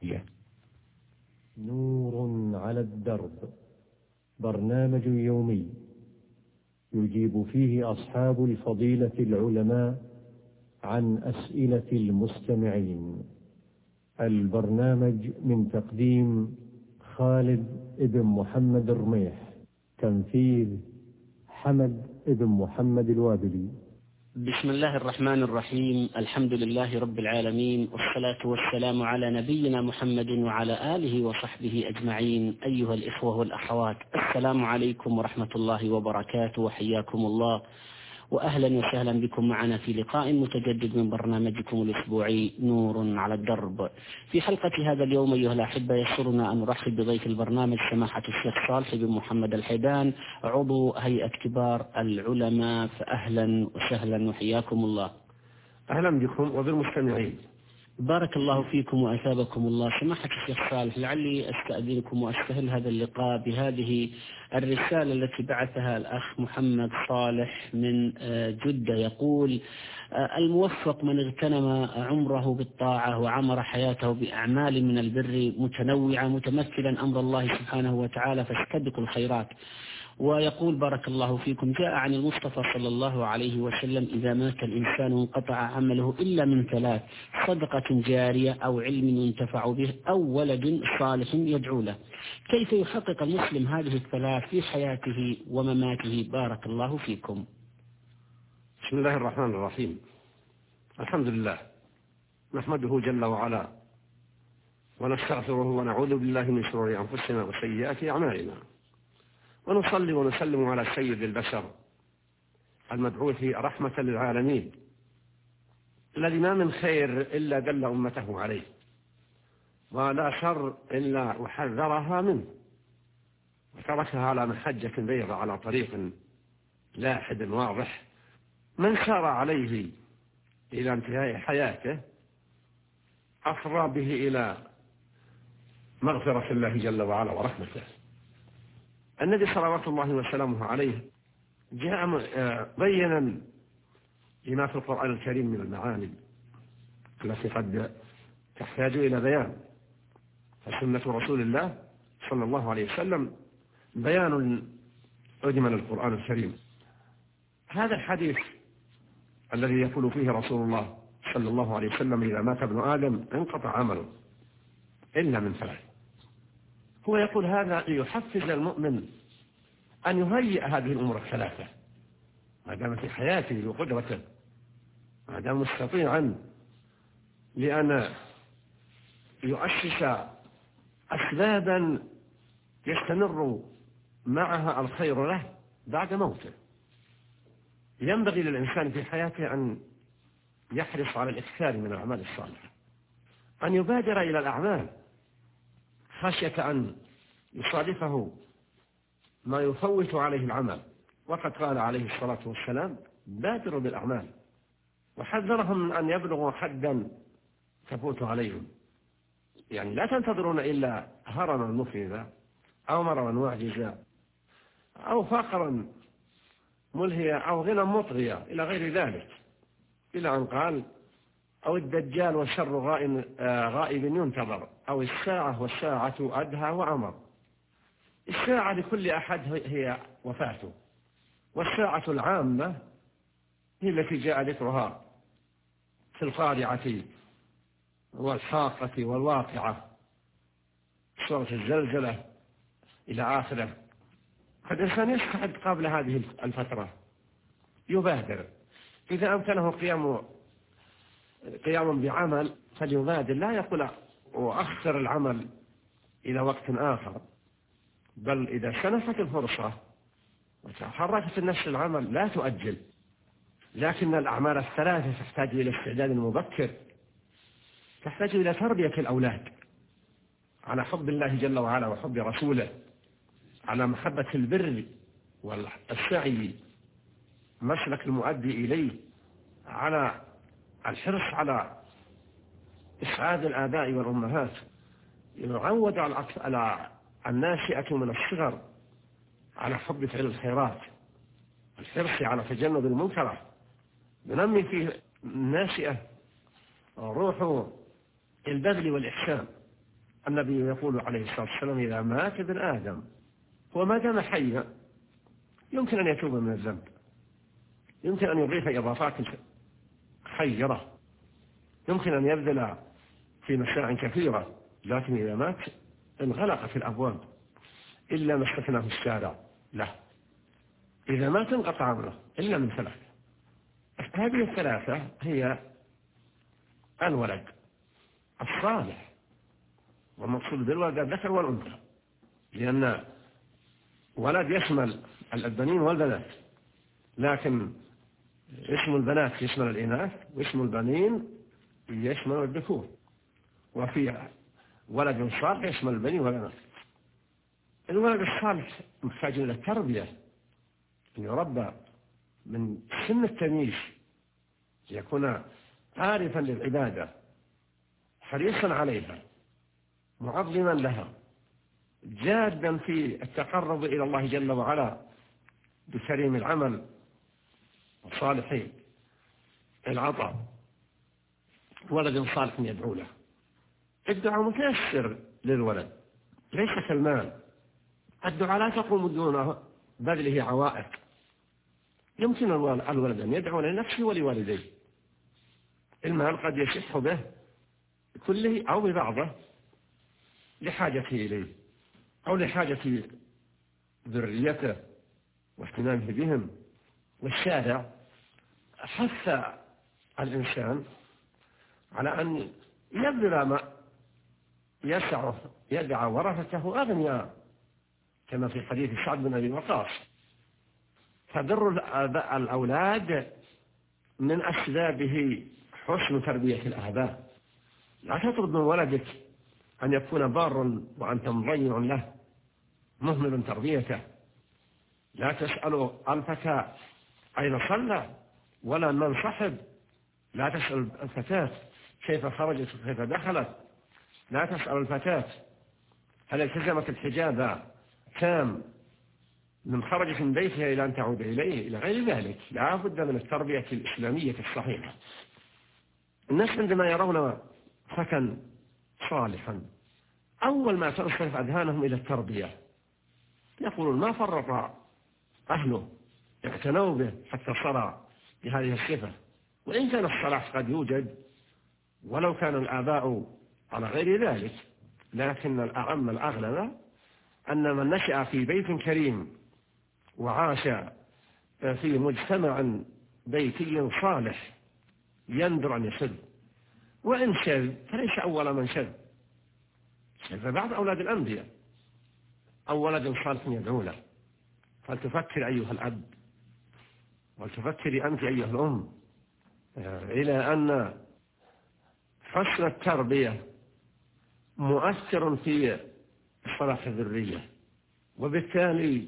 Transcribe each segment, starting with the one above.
نور على الدرب، برنامج يومي يجيب فيه أصحاب الفضيلة العلماء عن أسئلة المستمعين. البرنامج من تقديم خالد بن محمد الرميح، تنفيذ حمد بن محمد الوابلي. بسم الله الرحمن الرحيم. الحمد لله رب العالمين، والصلاة والسلام على نبينا محمد وعلى آله وصحبه أجمعين. أيها الإخوة والأخوات، السلام عليكم ورحمة الله وبركاته، وحياكم الله وأهلا وسهلا بكم معنا في لقاء متجدد من برنامجكم الأسبوعي نور على الدرب. في حلقة هذا اليوم أيها الأحبة يسرنا أن نرحب بضيف البرنامج سماحة الشيخ صالح بن محمد الحيدان، عضو هيئة كبار العلماء، فأهلا وسهلا وحياكم الله. أهلا بكم وبالمستمعين. بارك الله فيكم وأثابكم الله. سماحة الشيخ صالح، لعلي أستأذنكم وأستهل هذا اللقاء بهذه الرسالة التي بعثها الأخ محمد صالح من جدة، يقول: الموفق من اغتنم عمره بالطاعة وعمر حياته بأعمال من البر متنوعة متمثلا أمر الله سبحانه وتعالى فاستبقوا الخيرات. ويقول: بارك الله فيكم، جاء عن المصطفى صلى الله عليه وسلم: إذا مات الإنسان انقطع عمله إلا من ثلاث: صدقة جارية أو علم ينتفع به أو ولد صالح يدعو له. كيف يحقق المسلم هذه الثلاث في حياته ومماته؟ بارك الله فيكم. بسم الله الرحمن الرحيم. الحمد لله، نحمده جل وعلا ونستغفره ونعوذ بالله من شرور أنفسنا وسيئات أعمالنا، ونصلي ونسلم على سيد البشر المبعوث رحمة للعالمين، الذي ما من خير إلا دل أمته عليه، ولا شر إلا وحذرها منه، وتركها على محجة بيضاء على طريق لاحد واضح. من سار عليه إلى انتهاء حياته أفضى به إلى مغفرة الله جل وعلا ورحمته. النبي صلوات الله وسلامه عليه جاء بينا لما في القرآن الكريم من المعاني التي قد تحتاج إلى بيان، فسنة رسول الله صلى الله عليه وسلم بيان أجمل القرآن الكريم. هذا الحديث الذي يقول فيه رسول الله صلى الله عليه وسلم: إذا مات ابن آدم انقطع عمله إلا من ثلاث. هو يقول هذا ليحفز المؤمن أن يهيئ هذه الأمور الثلاثة ما دام في حياته وقدرته، ما دام مستطيعا، لأن يؤسس أسبابا يستمر معها الخير له بعد موته. ينبغي للإنسان في حياته أن يحرص على الإكثار من الأعمال الصالحة، أن يبادر إلى الأعمال خشية أن يصادفه ما يفوت عليه العمل. وقد قال عليه الصلاة والسلام: بادروا بالأعمال، وحذرهم من أن يبلغوا حدا تفوت عليهم. يعني لا تنتظرون إلا هرما مفردا أو مرضا واعجزا أو فقرا ملهيا أو غنى مطغيا إلى غير ذلك، إلى أن قال: أو الدجال والشر غائب ينتظر، أو الساعة والساعة أدهى وأمر. الساعة لكل أحد هي وفاته، والساعة العامة هي التي جاء ذكرها في القارعة والحاقة والواقعة، سورة الزلزلة إلى آخره. فالإنسان يستعد قبل هذه الفترة، يبادر إذا أمكنه قيام بعمل فليبادر، لا يقول وأخر العمل إلى وقت آخر، بل إذا سنحت الفرصة وتحركت النفس العمل لا تؤجل. لكن الأعمال الثلاثة تحتاج إلى استعداد مبكر، تحتاج إلى تربية الأولاد على حب الله جل وعلا وحب رسوله، على محبة البر والسعي مسلك المؤدي إليه، على الحرص على إسعاد الآباء والأمهات، يعود على الناشئة من الصغر على حب فعل الخيرات، الحرص على تجنب المنكرات، ينمي في الناشئة روح البذل والإحسان، النبي يقول عليه الصلاة والسلام إذا مات ابن آدم هو ما دام حيا يمكن أن يتوب من الذنب، يمكن أن يضيف إضافات خيرة، يمكن أن يبذل في مساع كثيرة، لكن إذا مات انغلقت الأبواب إلا ما استثناه الشارع له. إذا مات انقطع عمله إلا من ثلاثة. هذه الثلاثة هي الولد الصالح، والمقصود بالولد الذكر والأنثى، لأن ولد يشمل البنين والبنات، لكن اسم البنات يشمل الإناث واسم البنين يشمل الذكور، وفي ولد صالح يشمل البنين والبنات. الولد الصالح محتاج إلى التربية، أن يربى من سن التمييز، يكون عارفا للعبادة، حريصا عليها، معظما لها، جادا في التقرب إلى الله جل وعلا بكريم العمل وصالح العطاء. ولد صالح يدعو له. الدعاء متيسر للولد ليس كالمال، الدعاء لا تقوم دون بذله عوائق. يمكن الولد أن يدعو لنفسه ولوالديه، المال قد يشح به كله أو ببعضه لحاجته إليه أو لحاجة ذريته واهتمامه بهم. والشارع حث الإنسان على أن يبذل ما يسعه، يدعى ورثته أغنياء، كما في حديث سعد بن أبي وقاص. فبر الأولاد من أسبابه حسن تربية الآباء. لا تطلب من ولدك أن يكون بارا وأنت مضيع له مهمل تربيته. لا تسأل الفتى أين صلى ولا من صحب، لا تسأل الفتاة كيف خرجت وكيف دخلت، لا تسأل الفتاة هل التزمت الحجاب تام من خرجت من بيتها إلى أن تعود إليه، إلى غير ذلك. لا بد من التربية الإسلامية الصحيحة. الناس عندما يرون فتى صالحا أول ما تنصرف أذهانهم إلى التربية، يقولون ما فرط أهله، اعتنوا به حتى صار بهذه الصفة. وإن كان الصلاح قد يوجد ولو كان الآباء على غير ذلك، لكن الأعم الأغلب أن من نشأ في بيت كريم وعاش في مجتمع بيتي صالح يندر أن يشذ، وإن شذ فليس أول من شذ، شذ بعض أولاد الأنبياء أو ولد صالح يدعو له. فلتفكر أيها الأب، ولتفكري أنت أيها الأم، إلى أن حسن التربية مؤثر في صلاح الذرية، وبالتالي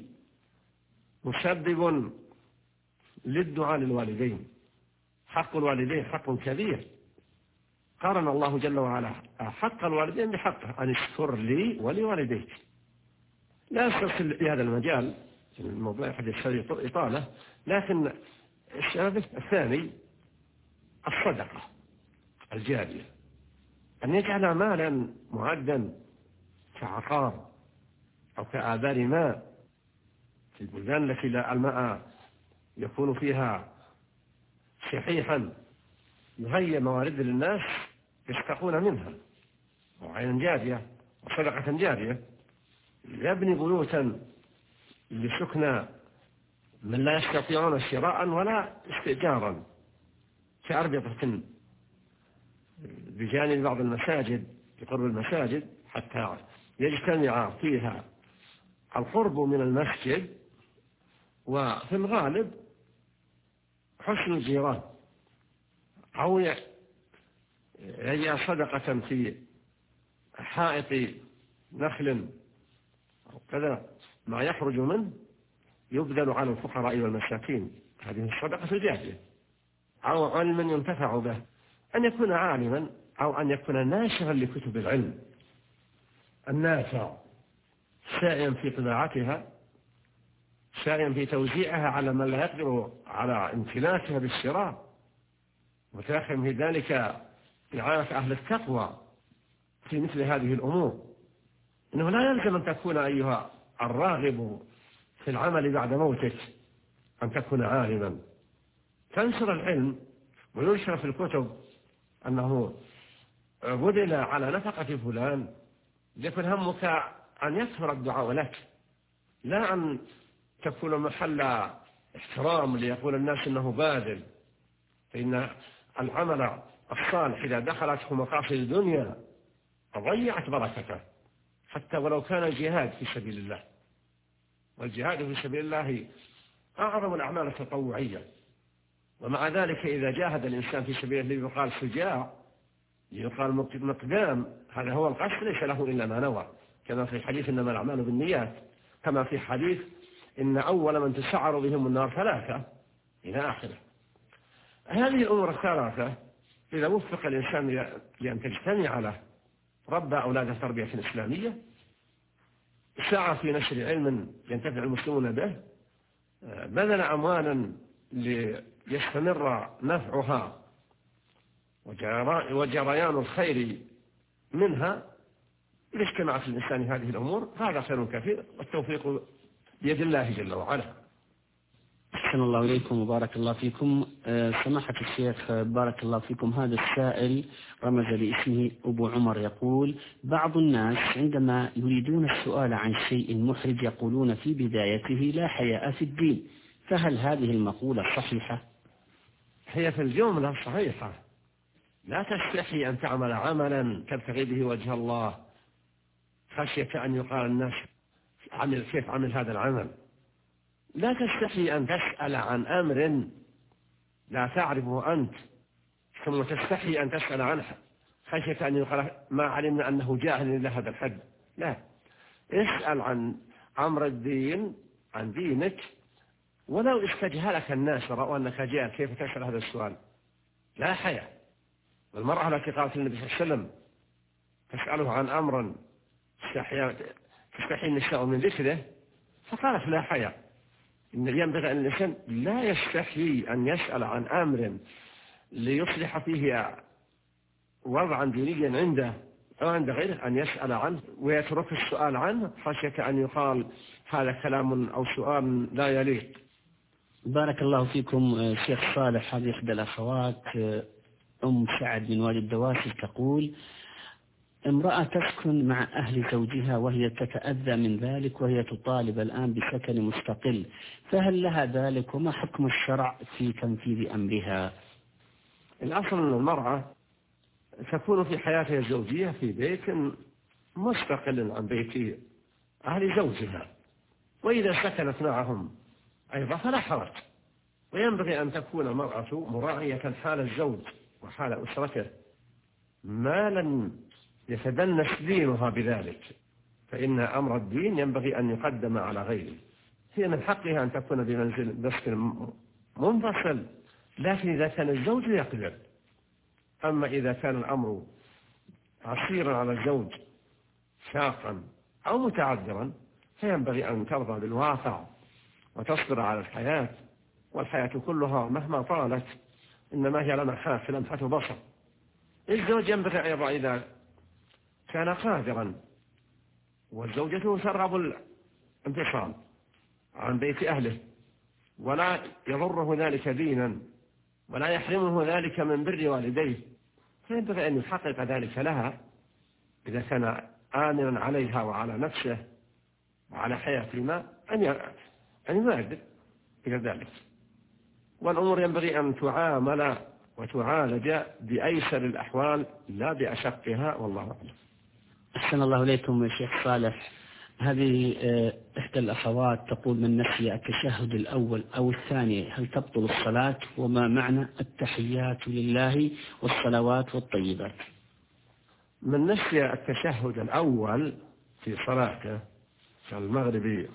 مسبب للدعاء للوالدين. حق الوالدين حق كبير، قارن الله جل وعلا حق الوالدين بحقه أن اشكر لي ولوالديك. لا أسترسل في هذا المجال، الموضوع يحدث إطالة، لكن السبب الثاني الصدقة الجارية، أن يجعل مالا معدا كعقار أو كآبار ماء في البلدان التي لا الماء يكون فيها شحيحا، يهيئ موارد للناس يستقون منها، وعين جارية وصدقة جارية. يبني بيوتا لسكنى من لا يستطيعون شراء ولا استئجارا، كأربطة بجانب بعض المساجد بقرب المساجد حتى يجتمع فيها القرب من المسجد، وفي الغالب حسن الجيران، أو يجعل صدقة في حائط نخل أو كذا ما يخرج منه يبذل على الفقراء والمساكين. هذه الصدقة الجارية. أو علما ينتفع به، أن يكون عالما أو أن يكون ناشرا لكتب العلم النافع، سائيا في طباعتها، سائيا في توزيعها على من لا يقدر على امتلاكها بالشراء، وتاخم في ذلك رعاية أهل التقوى في مثل هذه الأمور، إنه لا يلزم أن تكون أيها الراغب في العمل بعد موتك أن تكون عالما. تنشر العلم وينشر في الكتب أنه بذل على نفقة فلان، يكون همك أن يكثر الدعاء لك، لا أن تكون محل احترام ليقول الناس إنه باذل. فإن العمل الصالح إذا دخلته مقاصد الدنيا ضيعت بركته، حتى ولو كان الجهاد في سبيل الله. والجهاد في سبيل الله أعظم الأعمال التطوعية، ومع ذلك إذا جاهد الإنسان في سبيل الله يقال شجاع، يقال مقدام، هذا هو القصد، ليس له إلا ما نوى، كما في حديث إنما الأعمال بالنيات، كما في حديث إن أول من تسعر بهم النار 3 إلى آخره. هذه الأمور الثلاثة إذا وفق الإنسان لأن تجتمع له، ربى أولاده تربية إسلامية، سعى في نشر علم ينتفع المسلمون به، بذل أموالا ليستمر نفعها وجريان الخير منها، إذا اجتمعت الإنسان هذه الأمور هذا خير كثير، والتوفيق بيد الله جل وعلا. أحسن الله إليكم وبارك الله فيكم. سماحة الشيخ بارك الله فيكم، هذا السائل رمز لاسمه أبو عمر، يقول: بعض الناس عندما يريدون السؤال عن شيء محرج يقولون في بدايته لا حياء في الدين، فهل هذه المقولة صحيحة؟ هي في الجملة صحيحة، لا تستحي أن تعمل عملا تبتغي به وجه الله خشية أن يقال الناس كيف عمل هذا العمل. لا تستحي أن تسأل عن أمر لا تعرفه أنت ثم تستحي أن تسأل عنه خشية أن يقال ما علمنا أنه جاهل إلى هذا الحد. لا، اسأل عن أمر الدين، عن دينك، ولو استجهلك الناس ورأوا أنك جاهل كيف تسأل هذا السؤال؟ لا حياء. والمرأة التي قالت النبي صلى الله عليه وسلم تسأله عن أمر تستحي النساء من ذكره، فقالت لا حياء. إن ينبغي أن الإنسان لا يستحي أن يسأل عن أمر ليصلح فيه وضعا دينيا عنده أو عند غيره، أن يسأل عنه ويترك السؤال عنه خشية أن يقال هذا كلام أو سؤال لا يليق. بارك الله فيكم. شيخ صالح، هذه إحدى الأخوات أم سعد من وادي الدواسر تقول: امرأة تسكن مع أهل زوجها وهي تتأذى من ذلك، وهي تطالب الآن بسكن مستقل، فهل لها ذلك؟ وما حكم الشرع في تنفيذ أمرها؟ الأصل أن المرأة تكون في حياتها الزوجية في بيت مستقل عن بيت أهل زوجها، وإذا سكنت معهم أيضا فلا حرج. وينبغي أن تكون المرأة مراعية حال الزوج وحال أسرته، ما لم يتدنس دينها بذلك، فإن أمر الدين ينبغي أن يقدم على غيره. هي من حقها أن تكون بمنزل مسكن منفصل، لكن إذا كان الزوج يقدر. أما إذا كان الأمر عسيرا على الزوج شاقا أو متعذرا، فينبغي أن ترضى بالواقع وتصبر على الحياة، والحياة كلها مهما طالت إنما هي لمحات لمحة بصر. الزوج ينبغي أيضا إذا كان قادرا، والزوجة ترغب الانفصال عن بيت أهله ولا يضره ذلك دينا ولا يحرمه ذلك من بر والديه، فينبغي أن يحقق ذلك لها إذا كان آمنا عليها وعلى نفسه وعلى حياتهما أن يبادر إلى ذلك. والأمور ينبغي أن تعامل وتعالج بأيسر الأحوال لا بأشقها، والله أعلم. أحسن الله إليكم شيخ صالح. هذه إحدى الأخوات تقول: من نسي التشهد الأول أو الثاني هل تبطل الصلاة؟ وما معنى التحيات لله والصلوات والطيبات؟ من نسي التشهد الأول في صلاته كالمغرب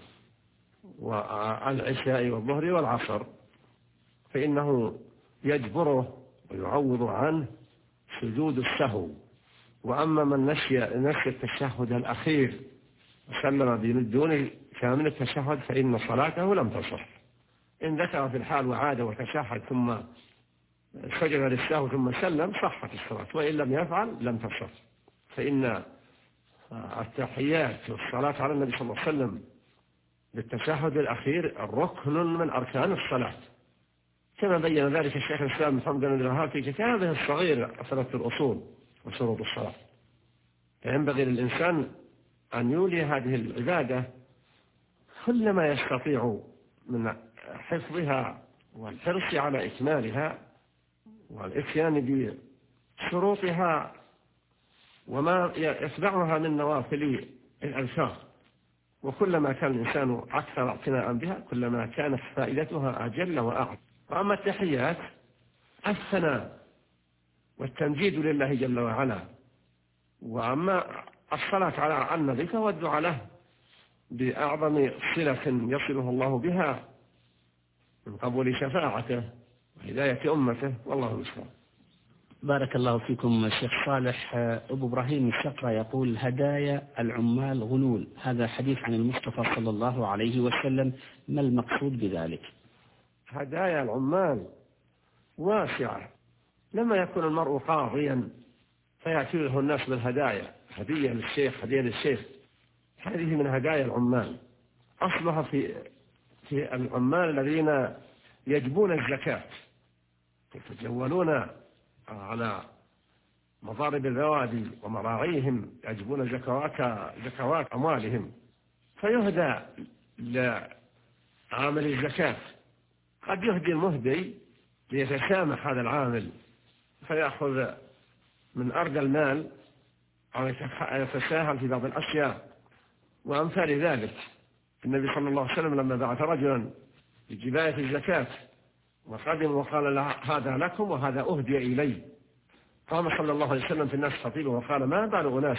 والعشاء والظهر والعصر فإنه يجبره ويعوض عنه سجود السهو. وأما من نسي التشهد الأخير وسلم بدون كامل التشهد فإن صلاته لم تصح. إن ذكر في الحال وعاد وتشهد ثم سجد للسهو ثم سلم صحت الصلاة، وإن لم يفعل لم تصح. فإن التحيات والصلاة على النبي صلى الله عليه وسلم بالتشهد الأخير ركن من أركان الصلاة، كما بين ذلك الشيخ الإسلام محمد بن الوهاب في كتابه الصغير ثلاث الأصول وشروط الصلاة. فينبغي للإنسان أن يولي هذه العبادة كل ما يستطيع من حفظها والحرص على إكمالها والإتيان بشروطها وما يتبعها من نوافل الأذكار. وكلما كان الإنسان أكثر اعتناء بها كلما كانت فائدتها أجل وأعظم. وأما التحيات الثناء والتمجيد لله جل وعلا، وأما الصلاة على النبي فهو الدعاء له بأعظم صلة يصله الله بها من قبول شفاعته وهداية أمته، والله المستعان. بارك الله فيكم شيخ صالح. أبو إبراهيم الشقرة يقول: هدايا العمال غلول، هذا حديث عن المصطفى صلى الله عليه وسلم، ما المقصود بذلك؟ هدايا العمال واسعة. لما يكون المرء قاضيا فيأتي له الناس بالهدايا، هدية للشيخ، هدية للشيخ، هذه من هدايا العمال. أصلها في العمال الذين يجبون الزكاة، يتجولون على مضارب البوادي ومراعيهم، يجبون زكوات أموالهم، فيهدى لعامل الزكاة. قد يهدي المهدي ليتسامح هذا العامل فيأخذ من أرض المال أو يتساهل في بعض الأشياء وأمثال ذلك. النبي صلى الله عليه وسلم لما بعث رجلا بجباية الزكاة وقدم وقال هذا لكم وهذا أهدي إلي، قام صلى الله عليه وسلم في الناس خطيبه وقال: ما بال أناس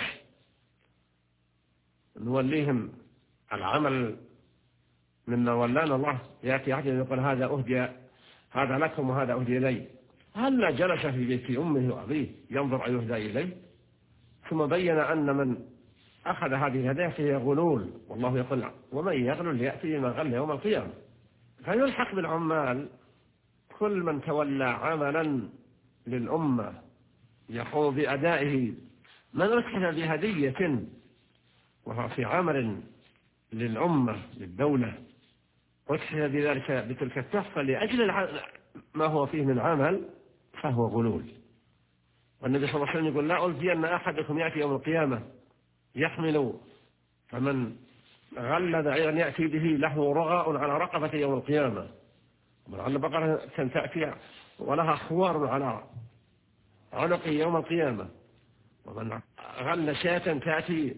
نوليهم العمل مما ولانا الله، يأتي أحد يقول هذا أهدي، هذا لكم وهذا أهدي إلي، هل جلس في بيت أمه وأبيه ينظر أن يهدى إليه؟ ثم بين أن من أخذ هذه الهدايا فهي غلول، والله يقول: ومن يغلل يأتي بما غل يوم القيامة. فيلحق بالعمال كل من تولى عملا للأمة يقوم بأدائه، من أتحف بهدية وهو في عمل للأمة للدولة أتحف بذلك بتلك التحفة لأجل ما هو فيه من عمل فهو غلول. والنبي صلى الله عليه وسلم يقول: لا ألفين أحدكم يأتي يوم القيامة يحمل، فمن غل بعيرا يأتي به له رغاء على رقبة يوم القيامة، ومن غل بقرة تأتي ولها خوار على عنق يوم القيامة، ومن غل شاة تأتي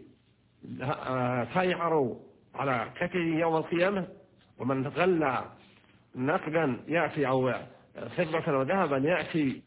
تيعر على كتفه يوم القيامة، ومن غل نقدا يأتي أو فضة وذهبا يأتي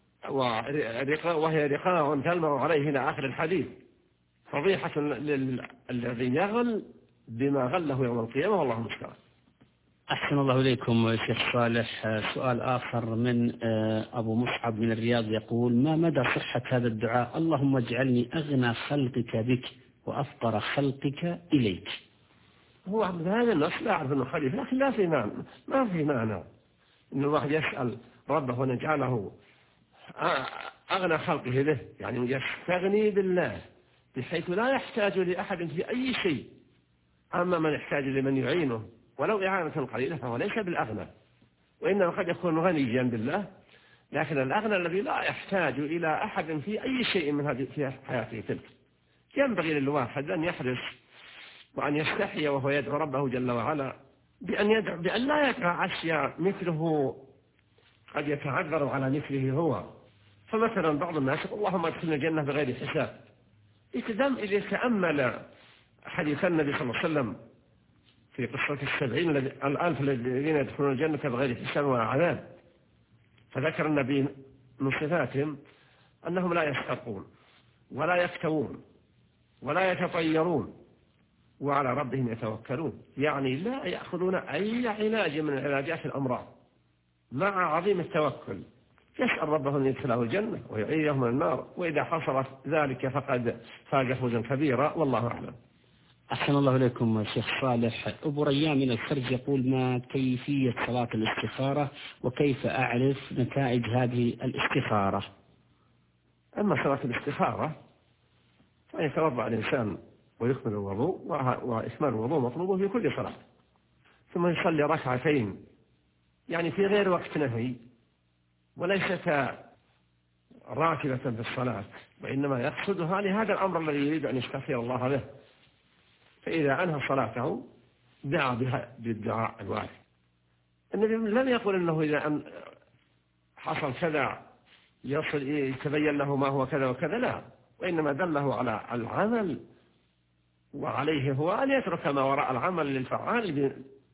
وهي رقاع تلمع عليه إلى آخر الحديث. فضيحة الذي يغل بما غله يوم القيامة، والله المستعان. أحسن الله إليكم شيخ صالح. سؤال آخر من أبو مصعب من الرياض يقول: ما مدى صحة هذا الدعاء: اللهم اجعلني أغنى خلقك بك وأفقر خلقك إليك؟ هو هذا النص لا أعرف أنه حديث، لكن لا في معنى، ما في معنى أن الواحد يسأل ربه أن يجعله أغنى خلقه به، يعني يستغني بالله بحيث لا يحتاج لأحد في أي شيء. أما من يحتاج لمن يعينه ولو إعانة قليلة فهو ليس بالأغنى، وإنما قد يكون غنيا بالله، لكن الأغنى الذي لا يحتاج إلى أحد في أي شيء من هذه في حياته تلك. ينبغي للواحد أن يحرص وأن يستحي وهو يدعو ربه جل وعلا بأن لا يدعى أشياء مثله قد يتعذر على مثله هو. فمثلا بعض الناس يقول: اللهم ادخلنا الجنة بغير حساب. إذا تأمل حديث النبي صلى الله عليه وسلم في قصة 70 الألف الذين يدخلون الجنة بغير حساب ولا عذاب، فذكر النبي من صفاتهم أنهم لا يسترقون ولا يكتوون ولا يتطيرون وعلى ربهم يتوكلون، يعني لا يأخذون أي علاج من علاجات الأمراض، مع عظيم التوكل يسأل ربه أن يدخله الجنة ويعيده من النار، وإذا حصل ذلك فقد فاز فوزا كبيرا، والله أعلم. أحسن الله إليكم شيخ صالح. أبو ريان من الفرج يقول: ما كيفية صلاة الاستخارة وكيف أعرف نتائج هذه الاستخارة؟ أما صلاة الاستخارة فيتوضأ الإنسان ويكمل الوضوء، وإكمال الوضوء مطلوب في كل صلاة، ثم يصلي ركعتين يعني في غير وقت نهي، وليست راتبة في الصلاة، وإنما يقصدها لهذا الأمر الذي يريد أن يستغفر الله به. فإذا أنهى صلاته دعا بها بالدعاء الوارد. النبي لم يقل أنه إذا حصل كذا يتبين له ما هو كذا وكذا، لا، وإنما دله على العمل، وعليه هو أن يترك ما وراء العمل للفعال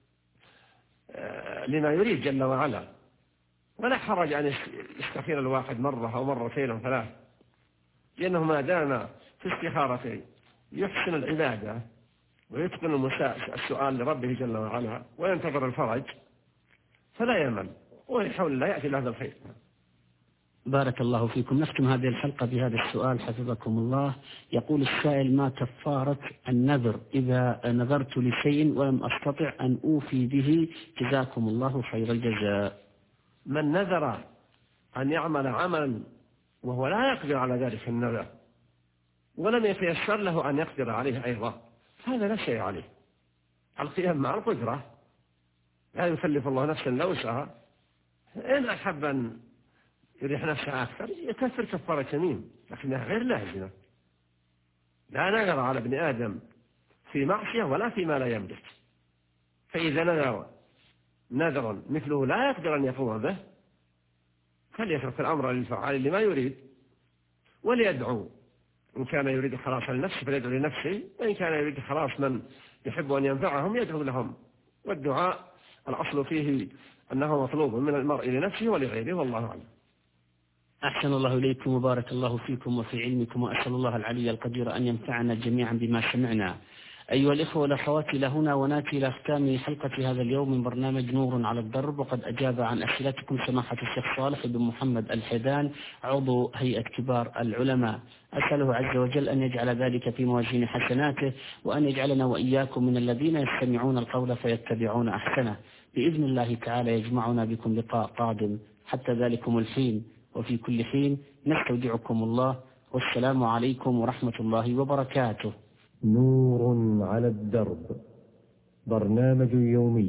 لما يريد جل وعلا. ولا حرج أن يستخير الواحد مرة أو مرتين أو ثلاث، لأنه ما دام في استخارته يحسن العبادة ويتقن السؤال لربه جل وعلا وينتظر الفرج فلا يمل، ويحاول لا يأتي لهذا الخير. بارك الله فيكم. نختم هذه الحلقة بهذا السؤال حفظكم الله. يقول السائل: ما كفارة النذر إذا نذرت لشيء ولم أستطع أن أوفي به؟ جزاكم الله خير الجزاء. من نذر أن يعمل عملا وهو لا يقدر على ذلك النذر ولم يتيسر له أن يقدر عليه أيضا، هذا لا شيء عليه. القيام مع القدرة، لا يكلف الله نفسا إلا وسعها. إن أحب أن يريح نفسه أكثر يكفر كفارة يمين، لكنها غير لازمة. لا نذر على ابن آدم في معصية ولا فيما لا يملك. فإذا نذر مثله لا يقدر أن يقوم به فليترك الأمر للفعال لما يريد، وليدعو. إن كان يريد خلاص لنفسه فليدعو لنفسه، وإن كان يريد خلاص من يحب أن ينفعهم يدعو لهم. والدعاء الأصل فيه أنه مطلوب من المرء لنفسه ولغيره، والله أعلم. أحسن الله إليكم وبارك الله فيكم وفي علمكم، وأسأل الله العلي القدير أن ينفعنا جميعا بما سمعنا. أيها الإخوة والأخوات، إلى هنا ونأتي إلى ختام حلقة هذا اليوم من برنامج نور على الدرب، وقد أجاب عن أسئلتكم سماحة الشيخ صالح بن محمد الحيدان عضو هيئة كبار العلماء. أسأله عز وجل أن يجعل ذلك في موازين حسناته، وأن يجعلنا وإياكم من الذين يستمعون القول فيتبعون أحسنه. بإذن الله تعالى يجمعنا بكم لقاء قادم. حتى ذلكم الحين وفي كل حين نستودعكم الله، والسلام عليكم ورحمة الله وبركاته. نور على الدرب، برنامج يومي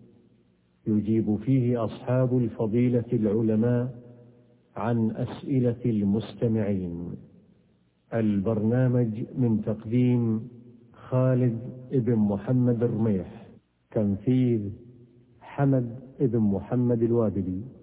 يجيب فيه أصحاب الفضيلة العلماء عن أسئلة المستمعين. البرنامج من تقديم خالد بن محمد الرميح، تنفيذ حمد بن محمد الوابلي.